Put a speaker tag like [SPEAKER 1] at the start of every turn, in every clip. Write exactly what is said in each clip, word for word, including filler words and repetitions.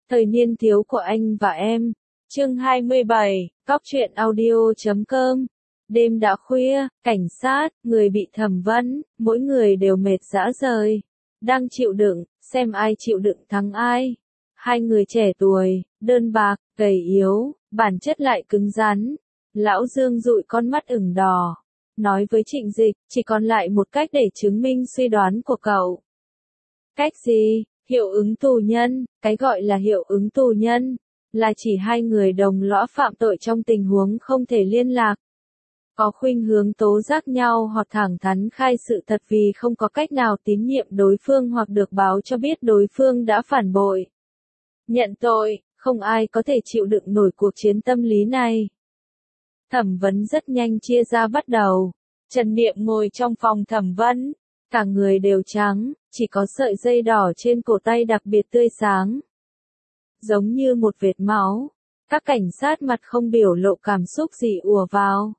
[SPEAKER 1] Thời niên thiếu của anh và em. Chương hai mươi bảy, Cóc truyện audio chấm com. Đêm đã khuya, cảnh sát, người bị thẩm vấn, mỗi người đều mệt rã rời. Đang chịu đựng, xem ai chịu đựng thắng ai. Hai người trẻ tuổi, đơn bạc, gầy yếu, bản chất lại cứng rắn. Lão Dương dụi con mắt ửng đỏ. Nói với Trịnh Dịch, chỉ còn lại một cách để chứng minh suy đoán của cậu. Cách gì? Hiệu ứng tù nhân. Cái gọi là hiệu ứng tù nhân là chỉ hai người đồng lõa phạm tội trong tình huống không thể liên lạc, có khuynh hướng tố giác nhau hoặc thẳng thắn khai sự thật vì không có cách nào tín nhiệm đối phương hoặc được báo cho biết đối phương đã phản bội. Nhận tội, không ai có thể chịu đựng nổi cuộc chiến tâm lý này. Thẩm vấn rất nhanh chia ra bắt đầu. Trần Niệm ngồi trong phòng thẩm vấn, cả người đều trắng, chỉ có sợi dây đỏ trên cổ tay đặc biệt tươi sáng, giống như một vệt máu. Các cảnh sát mặt không biểu lộ cảm xúc gì ùa vào.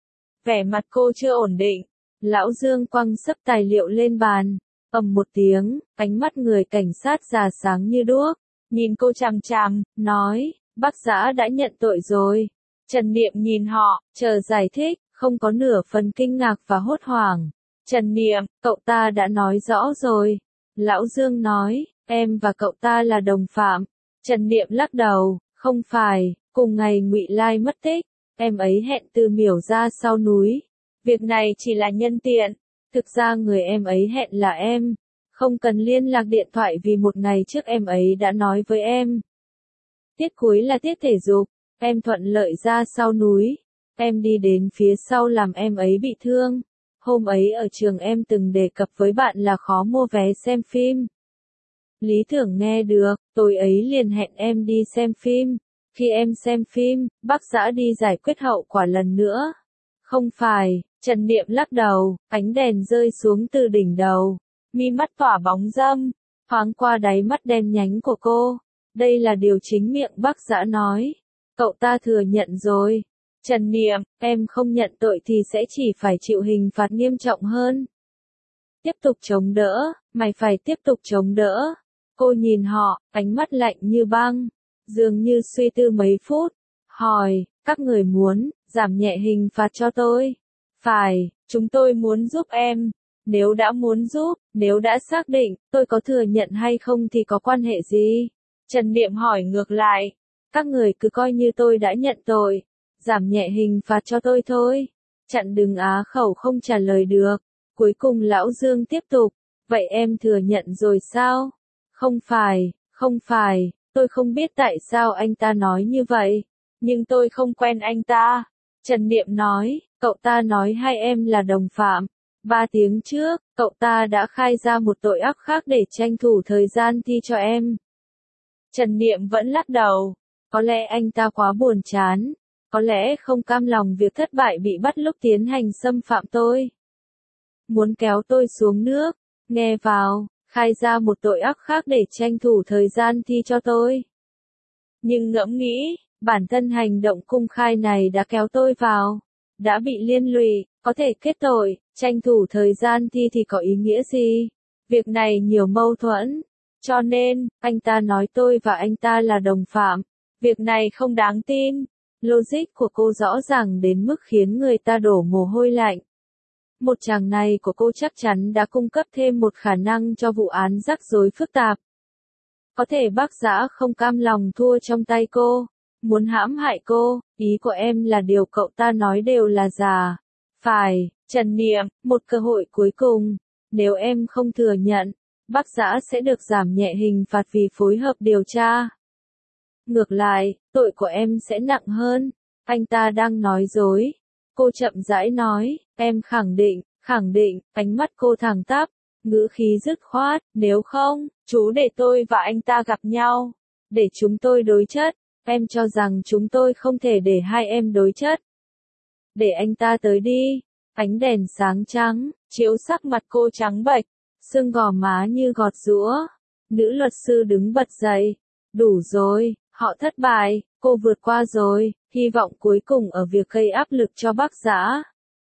[SPEAKER 1] Vẻ mặt cô chưa ổn định. Lão Dương quăng xấp tài liệu lên bàn, ầm một tiếng, ánh mắt người cảnh sát già sáng như đuốc, nhìn cô chằm chằm, nói, bác Dã đã nhận tội rồi. Trần Niệm nhìn họ, chờ giải thích, không có nửa phần kinh ngạc và hốt hoảng. Trần Niệm, cậu ta đã nói rõ rồi. Lão Dương nói, em và cậu ta là đồng phạm. Trần Niệm lắc đầu, không phải, cùng ngày Ngụy Lai mất tích, em ấy hẹn Từ Miểu ra sau núi. Việc này chỉ là nhân tiện, thực ra người em ấy hẹn là em. Không cần liên lạc điện thoại vì một ngày trước em ấy đã nói với em. Tiết cuối là tiết thể dục, em thuận lợi ra sau núi. Em đi đến phía sau làm em ấy bị thương. Hôm ấy ở trường em từng đề cập với bạn là khó mua vé xem phim. Lý Tưởng nghe được, tối ấy liền hẹn em đi xem phim. Khi em xem phim, bác Dã đi giải quyết hậu quả lần nữa. Không phải, Trần Niệm lắc đầu, ánh đèn rơi xuống từ đỉnh đầu. Mi mắt tỏa bóng râm, thoáng qua đáy mắt đen nhánh của cô. Đây là điều chính miệng bác Dã nói. Cậu ta thừa nhận rồi. Trần Niệm, em không nhận tội thì sẽ chỉ phải chịu hình phạt nghiêm trọng hơn. Tiếp tục chống đỡ, mày phải tiếp tục chống đỡ. Cô nhìn họ, ánh mắt lạnh như băng, dường như suy tư mấy phút, hỏi, các người muốn giảm nhẹ hình phạt cho tôi? Phải, chúng tôi muốn giúp em. Nếu đã muốn giúp, nếu đã xác định, tôi có thừa nhận hay không thì có quan hệ gì? Trần Niệm hỏi ngược lại, các người cứ coi như tôi đã nhận tội, giảm nhẹ hình phạt cho tôi thôi. Chặn đừng á khẩu không trả lời được. Cuối cùng Lão Dương tiếp tục, vậy em thừa nhận rồi sao? Không phải, không phải, tôi không biết tại sao anh ta nói như vậy, nhưng tôi không quen anh ta. Trần Niệm nói, cậu ta nói hai em là đồng phạm. Ba tiếng trước, cậu ta đã khai ra một tội ác khác để tranh thủ thời gian thi cho em. Trần Niệm vẫn lắc đầu, có lẽ anh ta quá buồn chán, có lẽ không cam lòng việc thất bại bị bắt lúc tiến hành xâm phạm tôi. Muốn kéo tôi xuống nước, nghe vào. Khai ra một tội ác khác để tranh thủ thời gian thi cho tôi. Nhưng ngẫm nghĩ, bản thân hành động công khai này đã kéo tôi vào, đã bị liên lụy, có thể kết tội, tranh thủ thời gian thi thì có ý nghĩa gì? Việc này nhiều mâu thuẫn, cho nên, anh ta nói tôi và anh ta là đồng phạm. Việc này không đáng tin. Logic của cô rõ ràng đến mức khiến người ta đổ mồ hôi lạnh. Một chàng này của cô chắc chắn đã cung cấp thêm một khả năng cho vụ án rắc rối phức tạp. Có thể bác Dã không cam lòng thua trong tay cô, muốn hãm hại cô, ý của em là điều cậu ta nói đều là giả. Phải, Trần Niệm, một cơ hội cuối cùng, nếu em không thừa nhận, bác Dã sẽ được giảm nhẹ hình phạt vì phối hợp điều tra. Ngược lại, tội của em sẽ nặng hơn, anh ta đang nói dối. Cô chậm rãi nói, em khẳng định, khẳng định, ánh mắt cô thẳng tắp, ngữ khí dứt khoát, nếu không, chú để tôi và anh ta gặp nhau, để chúng tôi đối chất, em cho rằng chúng tôi không thể để hai em đối chất. Để anh ta tới đi, ánh đèn sáng trắng, chiếu sắc mặt cô trắng bệch, xương gò má như gọt giũa. Nữ luật sư đứng bật dậy, đủ rồi, họ thất bại, cô vượt qua rồi, hy vọng cuối cùng ở việc gây áp lực cho bác Dã.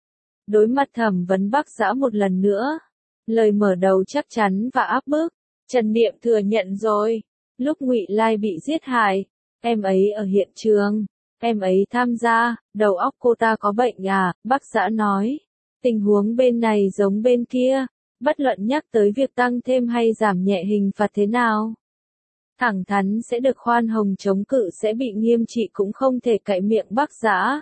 [SPEAKER 1] Đối mặt thẩm vấn bác Dã một lần nữa, lời mở đầu chắc chắn và áp bức, Trần Niệm thừa nhận rồi. Lúc Ngụy Lai bị giết hại, em ấy ở hiện trường, em ấy tham gia, đầu óc cô ta có bệnh à, bác Dã nói. Tình huống bên này giống bên kia, bất luận nhắc tới việc tăng thêm hay giảm nhẹ hình phạt thế nào. Thẳng thắn sẽ được khoan hồng, chống cự sẽ bị nghiêm trị cũng không thể cậy miệng bác Dã.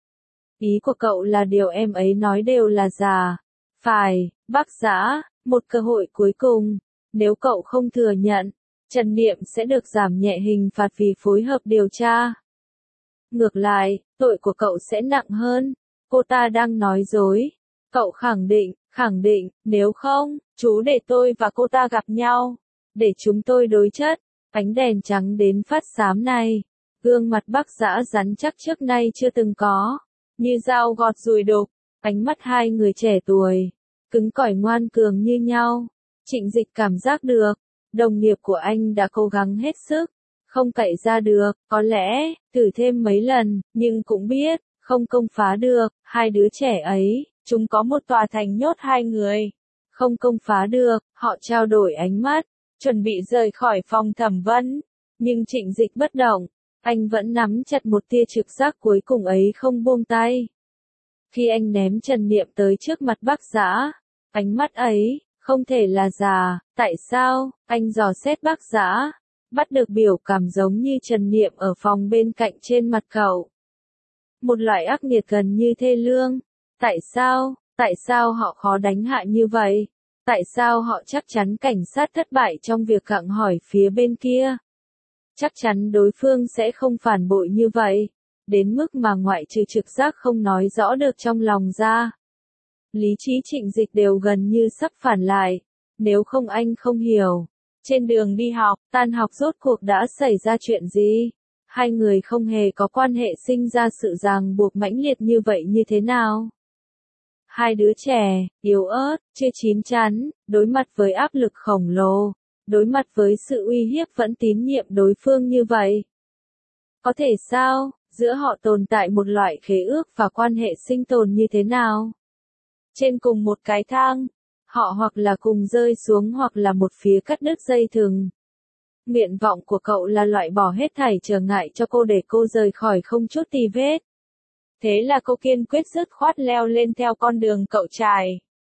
[SPEAKER 1] Ý của cậu là điều em ấy nói đều là giả. Phải, bác Dã, một cơ hội cuối cùng. Nếu cậu không thừa nhận, Trần Niệm sẽ được giảm nhẹ hình phạt vì phối hợp điều tra. Ngược lại, tội của cậu sẽ nặng hơn. Cô ta đang nói dối. Cậu khẳng định, khẳng định, nếu không, chú để tôi và cô ta gặp nhau. Để chúng tôi đối chất. Ánh đèn trắng đến phát xám này. Gương mặt bác Dã rắn chắc trước nay chưa từng có. Như dao gọt dùi đục. Ánh mắt hai người trẻ tuổi. Cứng cỏi ngoan cường như nhau. Trịnh Dịch cảm giác được. Đồng nghiệp của anh đã cố gắng hết sức. Không cậy ra được, có lẽ, thử thêm mấy lần, nhưng cũng biết, không công phá được, hai đứa trẻ ấy, chúng có một tòa thành nhốt hai người. Không công phá được, họ trao đổi ánh mắt, chuẩn bị rời khỏi phòng thẩm vấn. Nhưng Trịnh Dịch bất động, anh vẫn nắm chặt một tia trực giác cuối cùng ấy không buông tay. Khi anh ném Trần Niệm tới trước mặt bác Dã, ánh mắt ấy, không thể là giả, tại sao, anh dò xét bác Dã. Bắt được biểu cảm giống như Trần Niệm ở phòng bên cạnh trên mặt cậu. Một loại ác nghiệt gần như thê lương. Tại sao, tại sao họ khó đánh hạ như vậy? Tại sao họ chắc chắn cảnh sát thất bại trong việc gặng hỏi phía bên kia? Chắc chắn đối phương sẽ không phản bội như vậy. Đến mức mà ngoại trừ trực giác không nói rõ được trong lòng ra. Lý trí Trịnh Dịch đều gần như sắp phản lại. Nếu không anh không hiểu. Trên đường đi học, tan học rốt cuộc đã xảy ra chuyện gì? Hai người không hề có quan hệ sinh ra sự ràng buộc mãnh liệt như vậy như thế nào? Hai đứa trẻ, yếu ớt, chưa chín chắn, đối mặt với áp lực khổng lồ, đối mặt với sự uy hiếp vẫn tín nhiệm đối phương như vậy. Có thể sao, giữa họ tồn tại một loại khế ước và quan hệ sinh tồn như thế nào? Trên cùng một cái thang. Họ hoặc là cùng rơi xuống hoặc là một phía cắt đứt dây thừng. Nguyện vọng của cậu là loại bỏ hết thảy trở ngại cho cô để cô rời khỏi không chút tì vết. Thế là cô kiên quyết dứt khoát leo lên theo con đường cậu trải.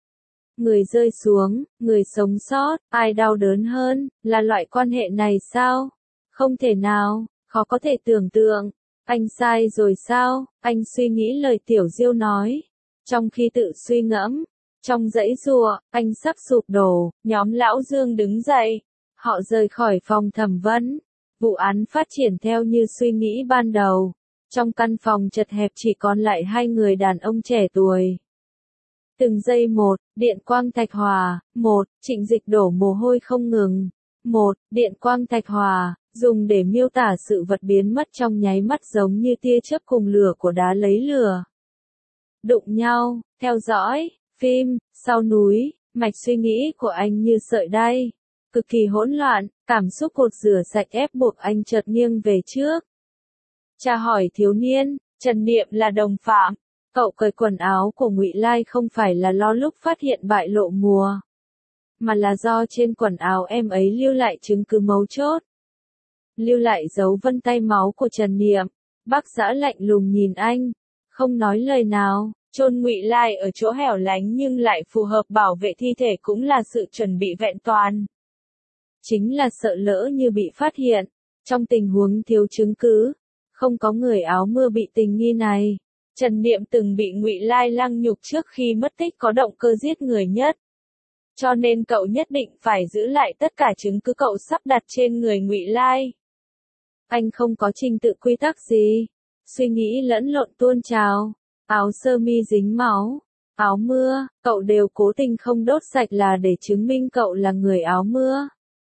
[SPEAKER 1] Người rơi xuống, người sống sót, ai đau đớn hơn, là loại quan hệ này sao? Không thể nào, khó có thể tưởng tượng. Anh sai rồi sao? Anh suy nghĩ lời Tiểu Diêu nói. Trong khi tự suy ngẫm. Trong dãy rùa, anh sắp sụp đổ, nhóm Lão Dương đứng dậy. Họ rời khỏi phòng thẩm vấn. Vụ án phát triển theo như suy nghĩ ban đầu. Trong căn phòng chật hẹp chỉ còn lại hai người đàn ông trẻ tuổi. Từng giây một, điện quang thạch hòa, một, Trịnh Dịch đổ mồ hôi không ngừng. Một, điện quang thạch hòa, dùng để miêu tả sự vật biến mất trong nháy mắt giống như tia chớp cùng lửa của đá lấy lửa. Đụng nhau, theo dõi. Phim, sau núi, mạch suy nghĩ của anh như sợi đay. Cực kỳ hỗn loạn, cảm xúc cột rửa sạch ép buộc anh chợt nghiêng về trước. Tra hỏi thiếu niên, Trần Niệm là đồng phạm. Cậu cởi quần áo của Ngụy Lai không phải là lo lúc phát hiện bại lộ mùa. Mà là do trên quần áo em ấy lưu lại chứng cứ mấu chốt. Lưu lại dấu vân tay máu của Trần Niệm. Bác Dã lạnh lùng nhìn anh. Không nói lời nào. Chôn Ngụy Lai ở chỗ hẻo lánh nhưng lại phù hợp bảo vệ thi thể cũng là sự chuẩn bị vẹn toàn. Chính là sợ lỡ như bị phát hiện. Trong tình huống thiếu chứng cứ, không có người áo mưa bị tình nghi này. Trần Niệm từng bị Ngụy Lai lăng nhục trước khi mất tích có động cơ giết người nhất. Cho nên cậu nhất định phải giữ lại tất cả chứng cứ cậu sắp đặt trên người Ngụy Lai. Anh không có trình tự quy tắc gì. Suy nghĩ lẫn lộn tuôn trào. Áo sơ mi dính máu, áo mưa, cậu đều cố tình không đốt sạch là để chứng minh cậu là người áo mưa.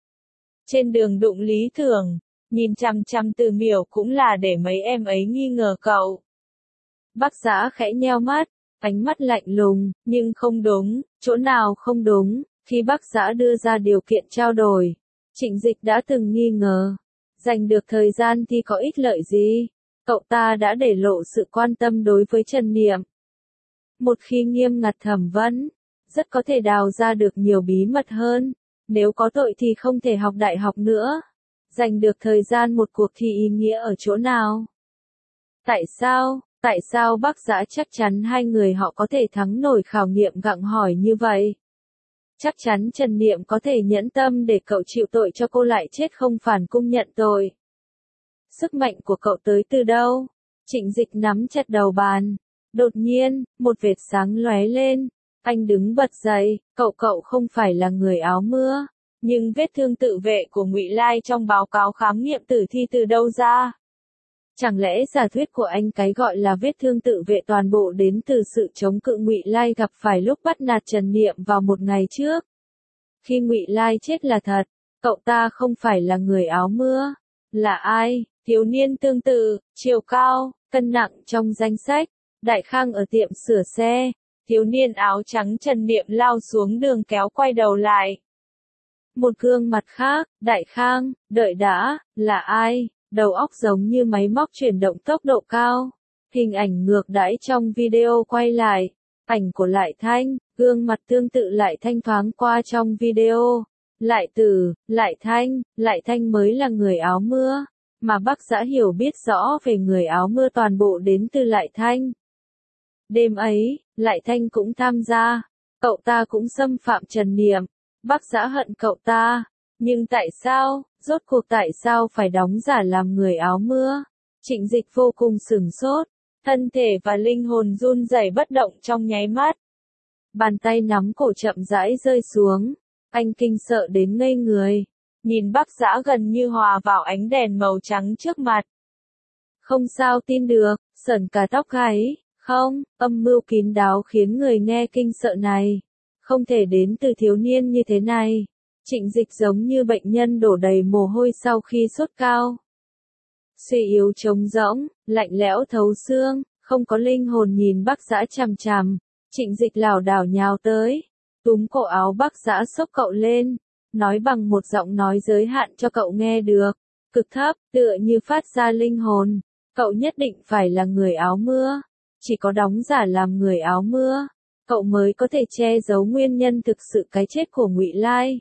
[SPEAKER 1] Trên đường đụng Lý Thường, nhìn chằm chằm Từ Miểu cũng là để mấy em ấy nghi ngờ cậu. Bác Dã khẽ nheo mắt, ánh mắt lạnh lùng, nhưng không đúng, chỗ nào không đúng, khi bác Dã đưa ra điều kiện trao đổi. Trịnh Dịch đã từng nghi ngờ, giành được thời gian thì có ích lợi gì? Cậu ta đã để lộ sự quan tâm đối với Trần Niệm. Một khi nghiêm ngặt thẩm vấn, rất có thể đào ra được nhiều bí mật hơn. Nếu có tội thì không thể học đại học nữa. Giành được thời gian một cuộc thi ý nghĩa ở chỗ nào? Tại sao, tại sao Bác Dã chắc chắn hai người họ có thể thắng nổi khảo nghiệm gặng hỏi như vậy? Chắc chắn Trần Niệm có thể nhẫn tâm để cậu chịu tội cho cô lại chết không phản cung nhận tội. Sức mạnh của cậu tới từ đâu? Trịnh Dịch nắm chặt đầu bàn. Đột nhiên, một vệt sáng lóe lên. Anh đứng bật dậy, cậu cậu không phải là người áo mưa. Nhưng vết thương tự vệ của Ngụy Lai trong báo cáo khám nghiệm tử thi từ đâu ra? Chẳng lẽ giả thuyết của anh cái gọi là vết thương tự vệ toàn bộ đến từ sự chống cự Ngụy Lai gặp phải lúc bắt nạt Trần Niệm vào một ngày trước? Khi Ngụy Lai chết là thật, cậu ta không phải là người áo mưa. Là ai? Thiếu niên tương tự, chiều cao, cân nặng trong danh sách. Đại Khang ở tiệm sửa xe. Thiếu niên áo trắng Trần Niệm lao xuống đường kéo quay đầu lại. Một gương mặt khác, Đại Khang, đợi đã, là ai? Đầu óc giống như máy móc chuyển động tốc độ cao. Hình ảnh ngược đãi trong video quay lại. Ảnh của Lại Thanh, gương mặt tương tự Lại Thanh thoáng qua trong video. Lại Tử, Lại Thanh, Lại Thanh mới là người áo mưa. Mà Bác Dã hiểu biết rõ về người áo mưa toàn bộ đến từ Lại Thanh. Đêm ấy, Lại Thanh cũng tham gia. Cậu ta cũng xâm phạm Trần Niệm. Bác Dã hận cậu ta. Nhưng tại sao, rốt cuộc tại sao phải đóng giả làm người áo mưa? Trịnh Dịch vô cùng sửng sốt. Thân thể và linh hồn run rẩy bất động trong nháy mắt. Bàn tay nắm cổ chậm rãi rơi xuống. Anh kinh sợ đến ngây người. Nhìn Bác Dã gần như hòa vào ánh đèn màu trắng trước mặt. Không sao tin được, sởn cả tóc gáy. Không, âm mưu kín đáo khiến người nghe kinh sợ này. Không thể đến từ thiếu niên như thế này. Trịnh Dịch giống như bệnh nhân đổ đầy mồ hôi sau khi sốt cao. Suy yếu trống rỗng, lạnh lẽo thấu xương, không có linh hồn nhìn Bác Dã chằm chằm. Trịnh Dịch lảo đảo nhào tới, túm cổ áo Bác Dã xốc cậu lên, nói bằng một giọng nói giới hạn cho cậu nghe được, cực thấp, tựa như phát ra linh hồn. Cậu nhất định phải là người áo mưa. Chỉ có đóng giả làm người áo mưa, cậu mới có thể che giấu nguyên nhân thực sự cái chết của Ngụy Lai.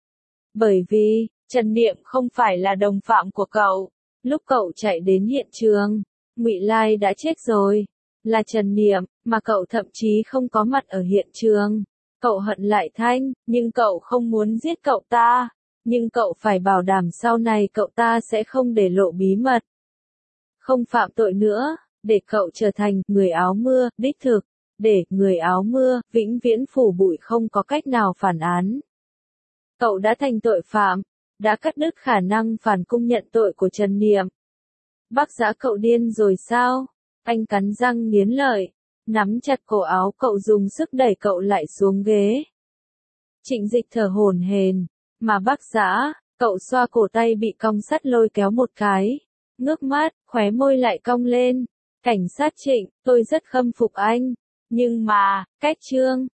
[SPEAKER 1] Bởi vì, Trần Niệm không phải là đồng phạm của cậu. Lúc cậu chạy đến hiện trường, Ngụy Lai đã chết rồi. Là Trần Niệm, mà cậu thậm chí không có mặt ở hiện trường. Cậu hận Lại Thanh, nhưng cậu không muốn giết cậu ta. Nhưng cậu phải bảo đảm sau này cậu ta sẽ không để lộ bí mật. Không phạm tội nữa, để cậu trở thành người áo mưa, đích thực. Để người áo mưa, vĩnh viễn phủ bụi không có cách nào phản án. Cậu đã thành tội phạm, đã cắt đứt khả năng phản cung nhận tội của Trần Niệm. Bác Dã cậu điên rồi sao? Anh cắn răng nghiến lợi, nắm chặt cổ áo cậu dùng sức đẩy cậu lại xuống ghế. Trịnh Dịch thở hổn hển, mà Bác Dã, cậu xoa cổ tay bị cong sắt lôi kéo một cái, ngước mắt, khóe môi lại cong lên. Cảnh sát Trịnh, tôi rất khâm phục anh, nhưng mà, cách chương.